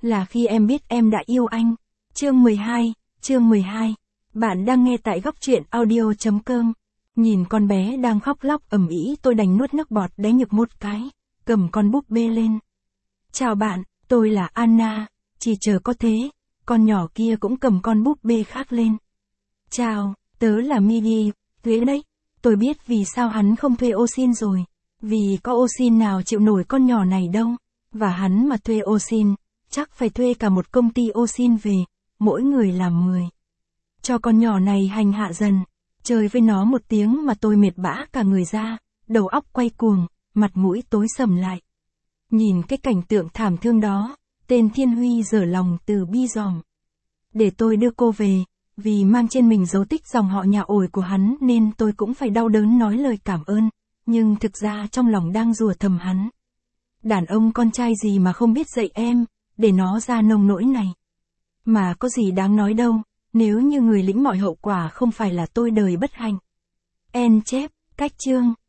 là khi em biết em đã yêu anh. Chương 12. Bạn đang nghe tại góc truyện audio.com. Nhìn con bé đang khóc lóc ầm ĩ, tôi đành nuốt nước bọt đáy nhực một cái, cầm con búp bê lên. Chào bạn, tôi là Anna, chỉ chờ có thế. Con nhỏ kia cũng cầm con búp bê khác lên. Chào, tớ là Migi, thuế đấy. Tôi biết vì sao hắn không thuê Osin rồi. Vì có Osin nào chịu nổi con nhỏ này đâu. Và hắn mà thuê Osin, chắc phải thuê cả một công ty Osin về, mỗi người làm 10. Cho con nhỏ này hành hạ dần. Chơi với nó một tiếng mà tôi mệt bã cả người ra, đầu óc quay cuồng, mặt mũi tối sầm lại. Nhìn cái cảnh tượng thảm thương đó, tên Thiên Huy dở lòng từ bi dòm. Để tôi đưa cô về, vì mang trên mình dấu tích dòng họ nhà ổi của hắn nên tôi cũng phải đau đớn nói lời cảm ơn, nhưng thực ra trong lòng đang rủa thầm hắn. Đàn ông con trai gì mà không biết dạy em, để nó ra nông nỗi này. Mà có gì đáng nói đâu, nếu như người lĩnh mọi hậu quả không phải là tôi đời bất hạnh. En chép, cách chương.